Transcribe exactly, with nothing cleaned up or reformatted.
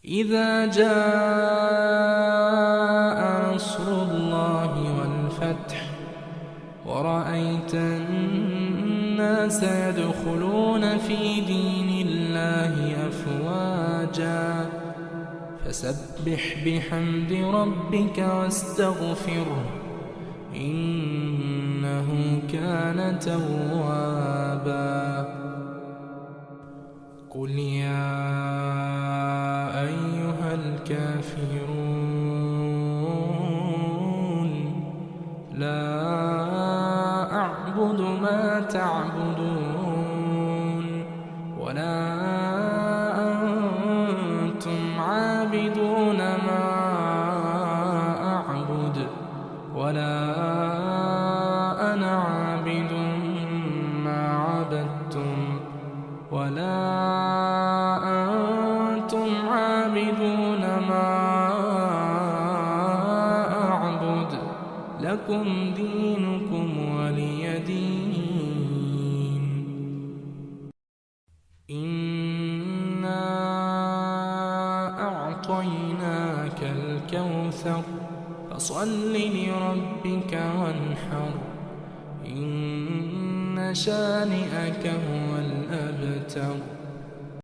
إذا جاء نصر الله والفتح ورأيت الناس يدخلون في دين الله أفواجا فسبح بحمد ربك واستغفره إنه كان توابا. قل يا أيها الكافرون لا أعبد ما تعبدون ولا أنتم عابدون ما أعبد ولا أنا عابد ما عبدتم ولا أنتم عابدون ما أعبد لكم دينكم ولي دين. إنا أعطيناك الكوثر فصل لربك وانحر إن شانئك هو الأبتر.